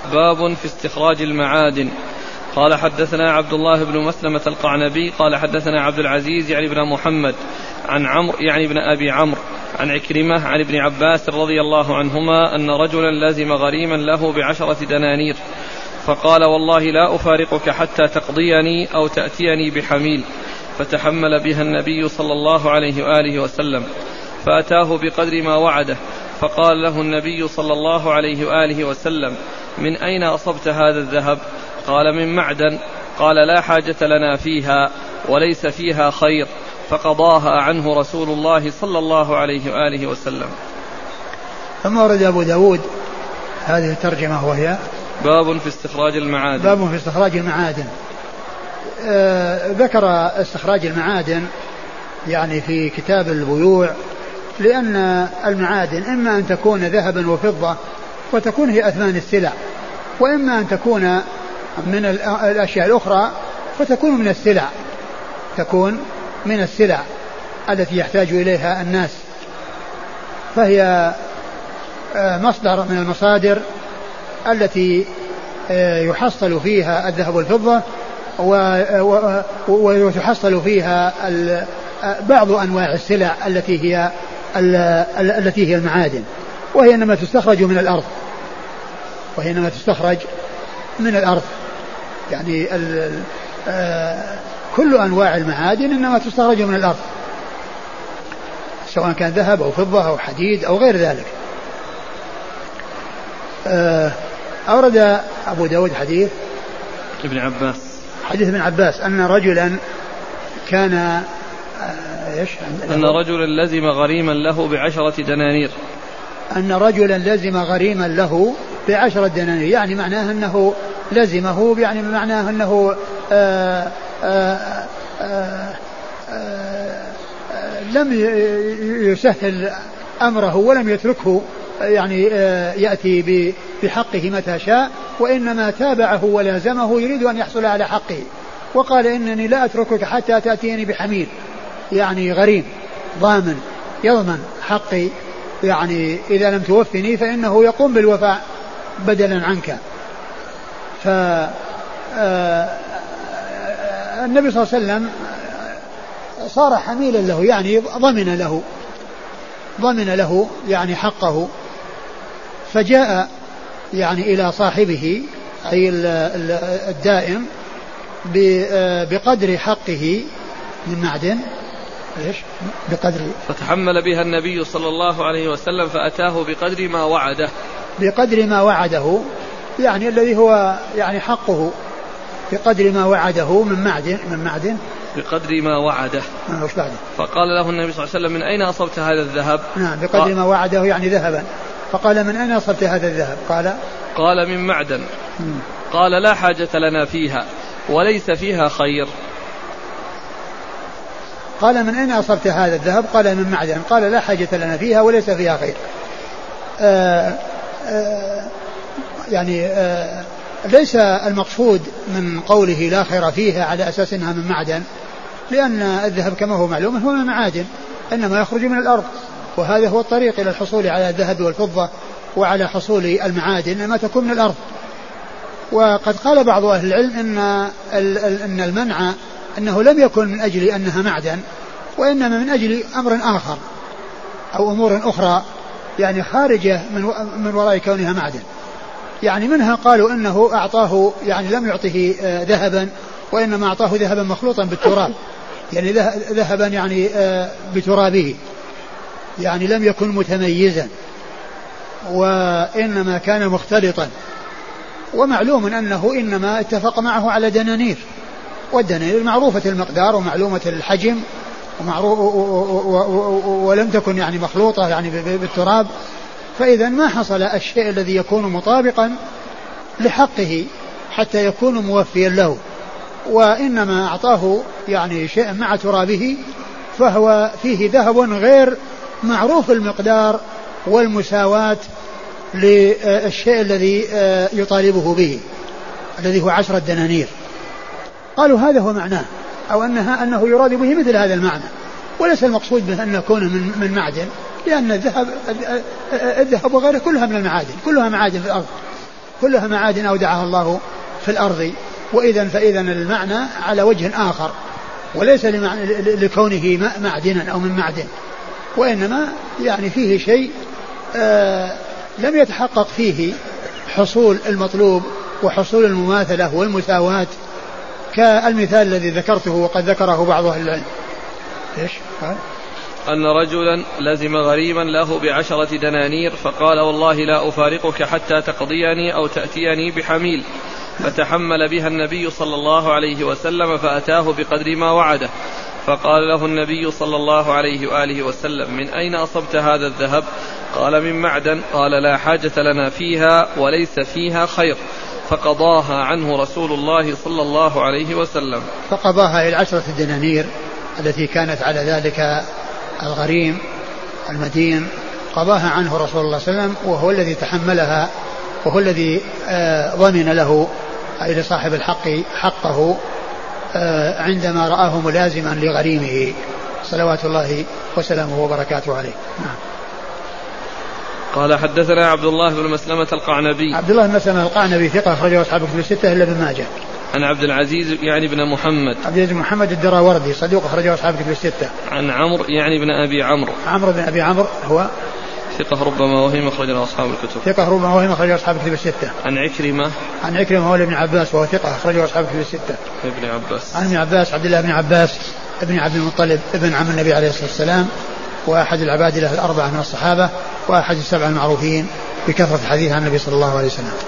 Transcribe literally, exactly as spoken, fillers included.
باب في استخراج المعادن. قال حدثنا عبد الله بن مسلمة القعنبي قال حدثنا عبد العزيز يعني بن محمد عن عمرو يعني بن أبي عمرو عن عكرمة عن ابن عباس رضي الله عنهما أن رجلا لزم غريما له بعشرة دنانير فقال والله لا أفارقك حتى تقضيني أو تأتيني بحميل، فتحمل بها النبي صلى الله عليه وآله وسلم فأتاه بقدر ما وعده، فقال له النبي صلى الله عليه وآله وسلم من أين أصبت هذا الذهب؟ قال من معدن. قال لا حاجة لنا فيها وليس فيها خير، فقضاها عنه رسول الله صلى الله عليه وآله وسلم. ثم ورد أبو داود هذه الترجمة وهي باب في استخراج المعادن. باب في استخراج المعادن. آه ذكر استخراج المعادن يعني في كتاب البيوع، لأن المعادن إما أن تكون ذهبا وفضة وتكون هي أثمان السلع، وإما أن تكون من الأشياء الأخرى فتكون من السلع تكون من السلع التي يحتاج إليها الناس، فهي مصدر من المصادر التي يحصل فيها الذهب والفضة ويتحصل فيها بعض أنواع السلع التي هي التي هي المعادن، وهي إنما تستخرج من الأرض وهي إنما تستخرج من الأرض يعني كل أنواع المعادن إنما تستخرج من الأرض، سواء كان ذهب أو فضة أو حديد أو غير ذلك. أورد أبو داود حديث ابن عباس حديث ابن عباس أن رجلا كان إيش أن رجلا لزم غريما له بعشرة دنانير أن رجلا لزم غريما له بعشرة دنانير، يعني معناه أنه لزمه، يعني معناه أنه آآ آآ آآ آآ لم يسهل أمره ولم يتركه يعني يأتي بحقه متى شاء، وإنما تابعه ولازمه يريد أن يحصل على حقه، وقال إنني لا أتركك حتى تأتيني بحميل، يعني غريم ضامن يضمن حقي، يعني إذا لم توفني فإنه يقوم بالوفاء بدلا عنك. فالنبي صلى الله عليه وسلم صار حميلا له، يعني ضمن له ضمن له يعني حقه، فجاء يعني إلى صاحبه أي الدائم بقدر حقه من معدن إيش بقدر فتحمل بها النبي صلى الله عليه وسلم فأتاه بقدر ما وعده بقدر ما وعده يعني الذي هو يعني حقه بقدر ما وعده من معدن من معدن بقدر ما وعده. فقال له النبي صلى الله عليه وسلم من أين أصبت هذا الذهب؟ نعم بقدر ما وعده يعني ذهبا. فقال من أين أصبت هذا الذهب؟ قال قال من معدن. م. قال لا حاجة لنا فيها وليس فيها خير. قال من أين أصبت هذا الذهب؟ قال من معدن. قال لا حاجة لنا فيها وليس فيها خير. آآ آآ يعني آآ ليس المقصود من قوله لا خير فيها على أساس أنها من معدن، لأن الذهب كما هو معلوم هو من المعادن، إنما يخرج من الأرض، وهذا هو الطريق إلى الحصول على الذهب والفضة وعلى حصول المعادن إنما تكون من الأرض. وقد قال بعض أهل العلم إن أن المنع أنه لم يكن من أجل أنها معدن، وإنما من أجل أمر آخر أو أمور أخرى يعني خارجة من من وراء كونها معدن. يعني منها قالوا إنه أعطاه يعني لم يعطه ذهبا، وإنما أعطاه ذهبا مخلوطا بالتراب، يعني ذهبا يعني بترابه، يعني لم يكن متميزا وإنما كان مختلطا. ومعلوم أنه إنما اتفق معه على دنانير، والدنانير معروفة المقدار ومعلومة الحجم ولم تكن يعني مخلوطة يعني بالتراب، فإذا ما حصل الشيء الذي يكون مطابقا لحقه حتى يكون موفيا له، وإنما أعطاه يعني شيء مع ترابه فهو فيه ذهب غير معروف المقدار والمساواة للشيء الذي يطالبه به الذي هو عشرة دنانير. قالوا هذا هو معناه، أو أنها أنه يراد به مثل هذا المعنى، وليس المقصود به أن يكون من, من معدن، لأن الذهب الذهب وغيره كلها من المعادن، كلها معادن في الأرض، كلها معادن أودعها الله في الأرض. وإذا فإذا المعنى على وجه آخر، وليس لكونه معدنا أو من معدن، وإنما يعني فيه شيء آه لم يتحقق فيه حصول المطلوب وحصول المماثلة والمساواة، كالمثال الذي ذكرته وقد ذكره بعض أهل العلم. إيش قال؟ أن رجلا لزم غريما له بعشرة دنانير فقال والله لا أفارقك حتى تقضيني أو تأتيني بحميل، فتحمل بها النبي صلى الله عليه وسلم فأتاه بقدر ما وعده، فقال له النبي صلى الله عليه وآله وسلم من أين أصبت هذا الذهب؟ قال من معدن. قال لا حاجة لنا فيها وليس فيها خير، فقضاها عنه رسول الله صلى الله عليه وسلم. فقضاها العشرة الدنانير التي كانت على ذلك الغريم المدين، قضاها عنه رسول الله صلى الله عليه وسلم، وهو الذي تحملها، وهو الذي آه ضمن له أي لصاحب الحق حقه آه عندما رآه ملازما لغريمه صلوات الله وسلامه وبركاته عليه. نعم. قال حدثنا عبد الله بن مسلمة القعنبي. عبد الله بن مسلمة القعنبي ثقة أخرجه أصحاب الكتب الستة إلا ابن ماجه. عن عبد العزيز يعني بن محمد. عبد العزيز بن محمد الدراوردي صدوق أخرجه أصحاب الكتب الستة. عن عمرو يعني بن أبي عمرو. عمرو بن أبي عمرو هو ثقة ربما وهم أخرجه أصحاب الكتب. ثقة ربما وهم أخرجه أصحاب الكتب الستة. عن عكرمة. عن عكرمة مولى ابن عباس وهو ثقة أخرجه أصحاب الكتب الستة. ابن عباس. عن ابن عباس عبد الله بن عباس ابن عبد المطلب ابن عم النبي عليه الصلاة والسلام، وأحد العباد له الأربعة من الصحابة، وأحد السبع المعروفين بكثرة الحديث عن النبي صلى الله عليه وسلم.